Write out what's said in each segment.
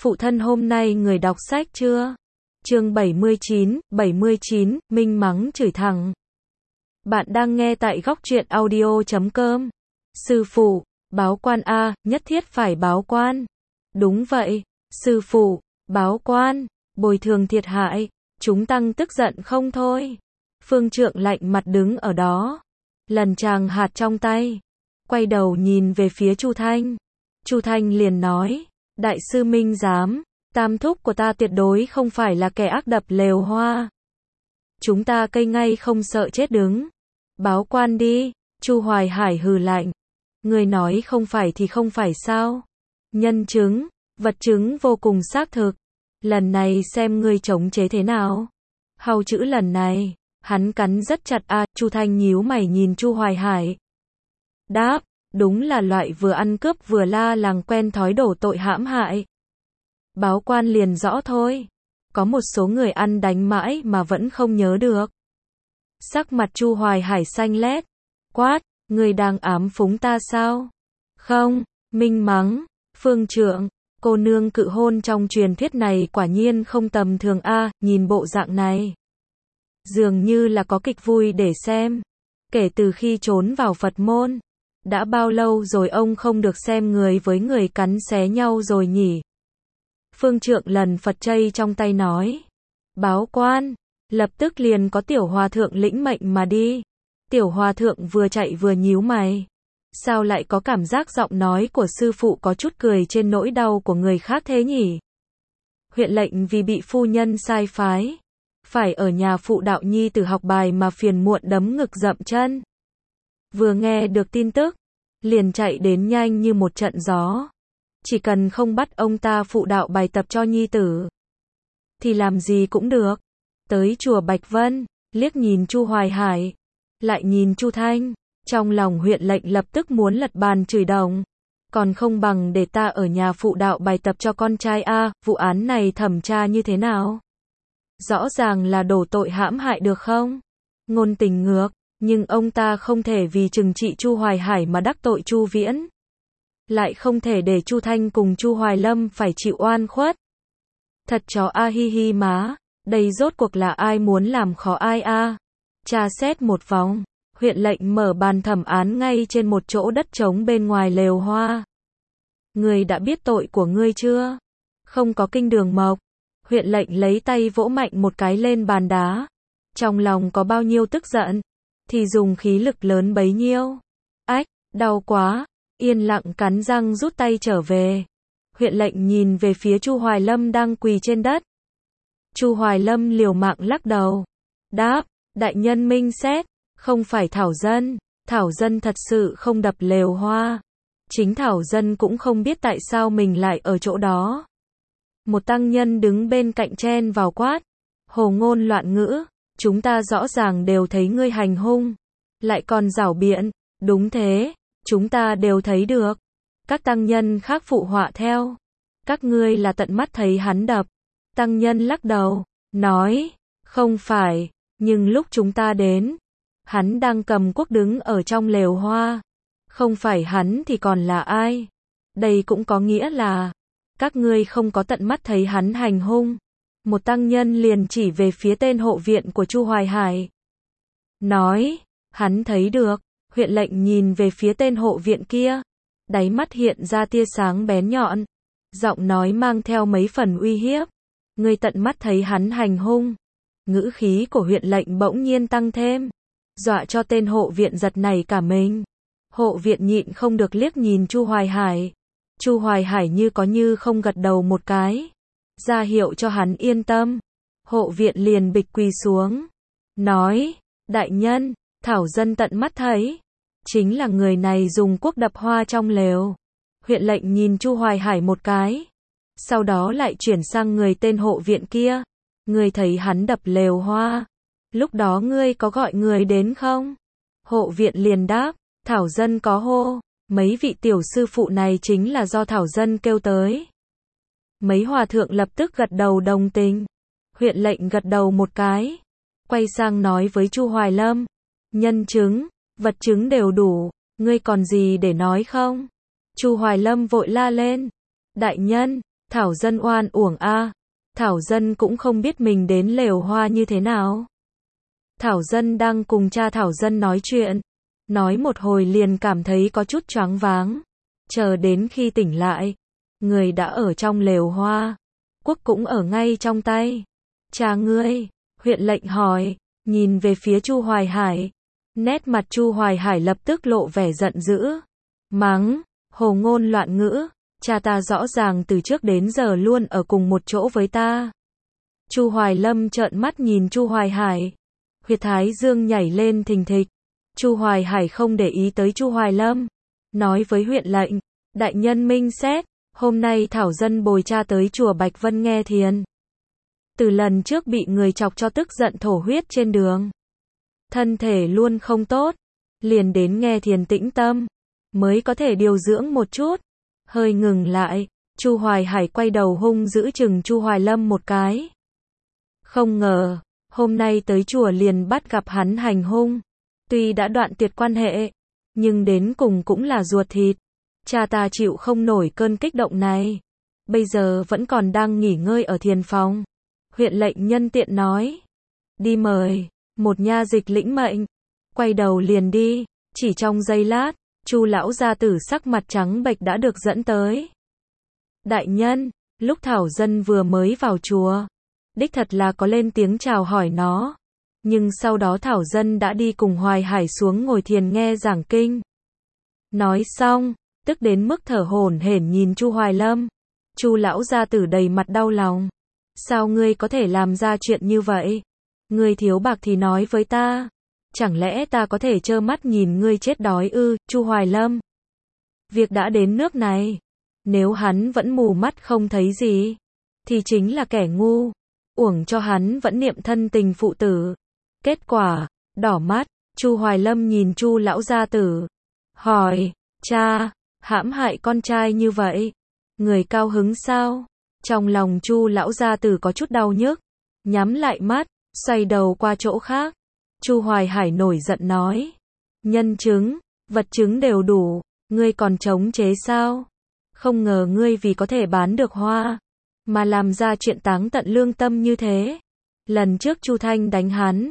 Phụ thân hôm nay người đọc sách chưa? Chương 79, Minh mắng chửi thẳng. Bạn đang nghe tại góc truyện audio.com. Sư phụ, báo quan a, nhất thiết phải báo quan. Đúng vậy, sư phụ, báo quan, bồi thường thiệt hại. Chúng tăng tức giận không thôi. Phương Trượng lạnh mặt đứng ở đó, lần tràng hạt trong tay, quay đầu nhìn về phía Chu Thanh. Chu Thanh liền nói, đại sư Minh giám, tam thúc của ta tuyệt đối không phải là kẻ ác đập lều hoa. Chúng ta cây ngay không sợ chết đứng. Báo quan đi. Chu Hoài Hải hừ lạnh. Người nói không phải thì không phải sao? Nhân chứng, vật chứng vô cùng xác thực. Lần này xem ngươi chống chế thế nào. Hầu chữ lần này, hắn cắn rất chặt a. Chu Thanh nhíu mày nhìn Chu Hoài Hải. Đáp, đúng là loại vừa ăn cướp vừa la làng quen thói đổ tội hãm hại. Báo quan liền rõ thôi. Có một số người ăn đánh mãi mà vẫn không nhớ được. Sắc mặt Chu Hoài Hải xanh lét. Quát, người đang ám phúng ta sao? Không, Minh mắng. Phương Trượng, cô nương cự hôn trong truyền thuyết này quả nhiên không tầm thường a. Nhìn bộ dạng này, dường như là có kịch vui để xem. Kể từ khi trốn vào Phật môn, đã bao lâu rồi ông không được xem người với người cắn xé nhau rồi nhỉ? Phương Trượng lần Phật chay trong tay nói. Báo quan, lập tức liền có tiểu hòa thượng lĩnh mệnh mà đi. Tiểu hòa thượng vừa chạy vừa nhíu mày. Sao lại có cảm giác giọng nói của sư phụ có chút cười trên nỗi đau của người khác thế nhỉ? Huyện lệnh vì bị phu nhân sai phái, phải ở nhà phụ đạo nhi tử học bài mà phiền muộn đấm ngực dậm chân. Vừa nghe được tin tức, liền chạy đến nhanh như một trận gió. Chỉ cần không bắt ông ta phụ đạo bài tập cho nhi tử, thì làm gì cũng được. Tới chùa Bạch Vân, liếc nhìn Chu Hoài Hải, lại nhìn Chu Thanh, trong lòng huyện lệnh lập tức muốn lật bàn chửi đồng. Còn không bằng để ta ở nhà phụ đạo bài tập cho con trai a. Vụ án này thẩm tra như thế nào? Rõ ràng là đổ tội hãm hại được không? Ngôn tình ngược, nhưng ông ta không thể vì trừng trị Chu Hoài Hải mà đắc tội Chu Viễn. Lại không thể để Chu Thanh cùng Chu Hoài Lâm phải chịu oan khuất. Thật chó a hi hi má, đây rốt cuộc là ai muốn làm khó ai a? Tra xét một vòng, huyện lệnh mở bàn thẩm án ngay trên một chỗ đất trống bên ngoài lều hoa. Ngươi đã biết tội của ngươi chưa? Không có kinh đường mộc. Huyện lệnh lấy tay vỗ mạnh một cái lên bàn đá. Trong lòng có bao nhiêu tức giận, thì dùng khí lực lớn bấy nhiêu. Ách, đau quá. Yên lặng cắn răng rút tay trở về. Huyện lệnh nhìn về phía Chu Hoài Lâm đang quỳ trên đất. Chu Hoài Lâm liều mạng lắc đầu. Đáp, đại nhân minh xét, không phải Thảo Dân thật sự không đập lều hoa. Chính Thảo Dân cũng không biết tại sao mình lại ở chỗ đó. Một tăng nhân đứng bên cạnh chen vào quát. Hồ ngôn loạn ngữ, chúng ta rõ ràng đều thấy ngươi hành hung. Lại còn giảo biện, đúng thế, chúng ta đều thấy được. Các tăng nhân khác phụ họa theo. Các ngươi là tận mắt thấy hắn đập. Tăng nhân lắc đầu, nói, không phải, nhưng lúc chúng ta đến, hắn đang cầm cuốc đứng ở trong lều hoa. Không phải hắn thì còn là ai? Đây cũng có nghĩa là, các ngươi không có tận mắt thấy hắn hành hung. Một tăng nhân liền chỉ về phía tên hộ viện của Chu Hoài Hải. Nói, hắn thấy được. Huyện lệnh nhìn về phía tên hộ viện kia. Đáy mắt hiện ra tia sáng bén nhọn. Giọng nói mang theo mấy phần uy hiếp. Ngươi tận mắt thấy hắn hành hung. Ngữ khí của huyện lệnh bỗng nhiên tăng thêm, dọa cho tên hộ viện giật nảy cả mình. Hộ viện nhịn không được liếc nhìn Chu Hoài Hải. Chu Hoài Hải như có như không gật đầu một cái, ra hiệu cho hắn yên tâm. Hộ viện liền bịch quỳ xuống, nói, đại nhân, Thảo Dân tận mắt thấy, chính là người này dùng cuốc đập hoa trong lều. Huyện lệnh nhìn Chu Hoài Hải một cái, sau đó lại chuyển sang người tên hộ viện kia. Ngươi thấy hắn đập lều hoa, lúc đó ngươi có gọi người đến không? Hộ viện liền đáp, Thảo Dân có hô. Mấy vị tiểu sư phụ này chính là do Thảo Dân kêu tới. Mấy hòa thượng lập tức gật đầu đồng tình. Huyện lệnh gật đầu một cái, quay sang nói với Chu Hoài Lâm, nhân chứng, vật chứng đều đủ, ngươi còn gì để nói không? Chu Hoài Lâm vội la lên, đại nhân, Thảo Dân oan uổng a. Thảo Dân cũng không biết mình đến lều hoa như thế nào. Thảo Dân đang cùng cha Thảo Dân nói chuyện, nói một hồi liền cảm thấy có chút choáng váng. Chờ đến khi tỉnh lại, người đã ở trong lều hoa, cuốc cũng ở ngay trong tay. Cha ngươi, huyện lệnh hỏi, nhìn về phía Chu Hoài Hải. Nét mặt Chu Hoài Hải lập tức lộ vẻ giận dữ. Mắng, hồ ngôn loạn ngữ, cha ta rõ ràng từ trước đến giờ luôn ở cùng một chỗ với ta. Chu Hoài Lâm trợn mắt nhìn Chu Hoài Hải. Huyệt thái dương nhảy lên thình thịch. Chu Hoài Hải không để ý tới Chu Hoài Lâm. Nói với huyện lệnh, đại nhân minh xét, hôm nay Thảo Dân bồi cha tới chùa Bạch Vân nghe thiền. Từ lần trước bị người chọc cho tức giận thổ huyết trên đường. Thân thể luôn không tốt. Liền đến nghe thiền tĩnh tâm. Mới có thể điều dưỡng một chút. Hơi ngừng lại. Chu Hoài Hải quay đầu hung dữ chừng Chu Hoài Lâm một cái. Không ngờ, hôm nay tới chùa liền bắt gặp hắn hành hung. Tuy đã đoạn tuyệt quan hệ, nhưng đến cùng cũng là ruột thịt. Cha ta chịu không nổi cơn kích động này. Bây giờ vẫn còn đang nghỉ ngơi ở thiền phòng. Huyện lệnh nhân tiện nói. Đi mời, một nha dịch lĩnh mệnh. Quay đầu liền đi, chỉ trong giây lát, Chu lão gia tử sắc mặt trắng bệch đã được dẫn tới. Đại nhân, lúc Thảo Dân vừa mới vào chùa, đích thật là có lên tiếng chào hỏi nó. Nhưng sau đó Thảo Dân đã đi cùng Hoài Hải xuống ngồi thiền nghe giảng kinh. Nói xong, tức đến mức thở hổn hển nhìn Chu Hoài Lâm. Chu lão gia tử đầy mặt đau lòng. Sao ngươi có thể làm ra chuyện như vậy? Ngươi thiếu bạc thì nói với ta. Chẳng lẽ ta có thể trơ mắt nhìn ngươi chết đói ư? Chu Hoài Lâm. Việc đã đến nước này, nếu hắn vẫn mù mắt không thấy gì, thì chính là kẻ ngu. Uổng cho hắn vẫn niệm thân tình phụ tử. Kết quả, đỏ mắt, Chu Hoài Lâm nhìn Chu lão gia tử. Hỏi, cha, hãm hại con trai như vậy, người cao hứng sao? Trong lòng Chu lão gia tử có chút đau nhức, nhắm lại mắt, xoay đầu qua chỗ khác. Chu Hoài Hải nổi giận nói, nhân chứng, vật chứng đều đủ, ngươi còn chống chế sao? Không ngờ ngươi vì có thể bán được hoa, mà làm ra chuyện táng tận lương tâm như thế. Lần trước Chu Thanh đánh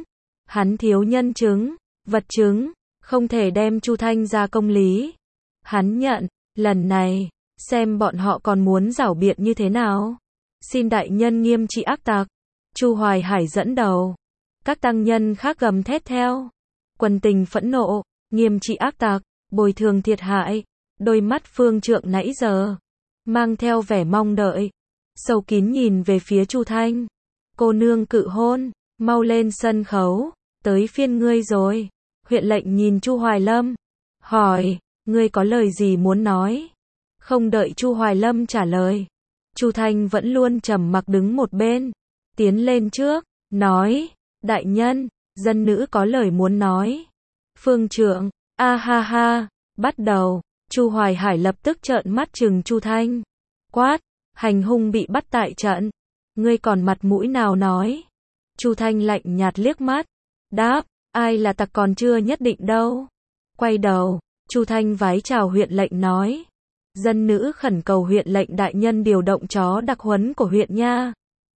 hắn thiếu nhân chứng, vật chứng, không thể đem Chu Thanh ra công lý. Hắn nhận, lần này, xem bọn họ còn muốn giảo biện như thế nào. Xin đại nhân nghiêm trị ác tặc. Chu Hoài Hải dẫn đầu. Các tăng nhân khác gầm thét theo. Quần tình phẫn nộ, nghiêm trị ác tặc, bồi thường thiệt hại. Đôi mắt phương trượng nãy giờ, mang theo vẻ mong đợi. Sâu kín nhìn về phía Chu Thanh. Cô nương cự hôn, mau lên sân khấu, tới phiên ngươi rồi. Huyện lệnh nhìn Chu Hoài Lâm, hỏi, ngươi có lời gì muốn nói? Không đợi Chu Hoài Lâm trả lời, Chu Thanh vẫn luôn trầm mặc đứng một bên, tiến lên trước, nói, đại nhân, dân nữ có lời muốn nói. Phương trượng, a ha ha, bắt đầu. Chu Hoài Hải lập tức trợn mắt trừng Chu Thanh, quát, hành hung bị bắt tại trận, ngươi còn mặt mũi nào nói? Chu Thanh lạnh nhạt liếc mắt, đáp, ai là tặc còn chưa nhất định đâu. Quay đầu, Chu Thanh vái chào huyện lệnh nói, dân nữ khẩn cầu huyện lệnh đại nhân điều động chó đặc huấn của huyện nha.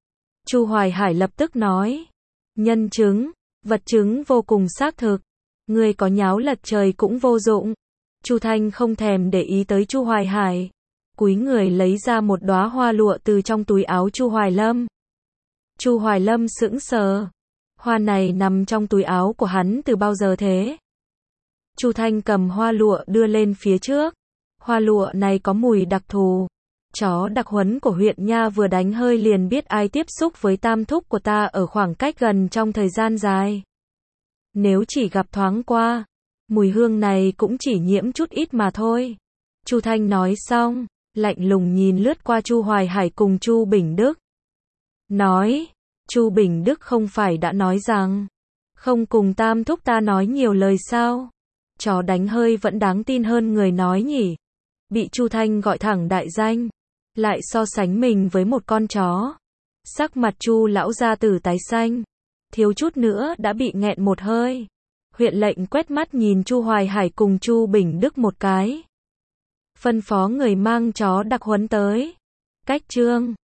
Chu Hoài Hải lập tức nói, nhân chứng, vật chứng vô cùng xác thực, ngươi có nháo lật trời cũng vô dụng. Chu Thanh không thèm để ý tới Chu Hoài Hải, cúi người lấy ra một đóa hoa lụa từ trong túi áo Chu Hoài Lâm. Chu Hoài Lâm sững sờ, hoa này nằm trong túi áo của hắn từ bao giờ thế? Chu Thanh cầm hoa lụa đưa lên phía trước. Hoa lụa này có mùi đặc thù. Chó đặc huấn của huyện nha vừa đánh hơi liền biết ai tiếp xúc với tam thúc của ta ở khoảng cách gần trong thời gian dài. Nếu chỉ gặp thoáng qua, mùi hương này cũng chỉ nhiễm chút ít mà thôi. Chu Thanh nói xong, lạnh lùng nhìn lướt qua Chu Hoài Hải cùng Chu Bình Đức. Nói, Chu Bình Đức không phải đã nói rằng, không cùng tam thúc ta nói nhiều lời sao? Chó đánh hơi vẫn đáng tin hơn người nói nhỉ? Bị Chu Thanh gọi thẳng đại danh, lại so sánh mình với một con chó. Sắc mặt Chu lão gia tử tái xanh, thiếu chút nữa đã bị nghẹn một hơi. Huyện lệnh quét mắt nhìn Chu Hoài Hải cùng Chu Bình Đức một cái. Phân phó người mang chó đặc huấn tới. cách chương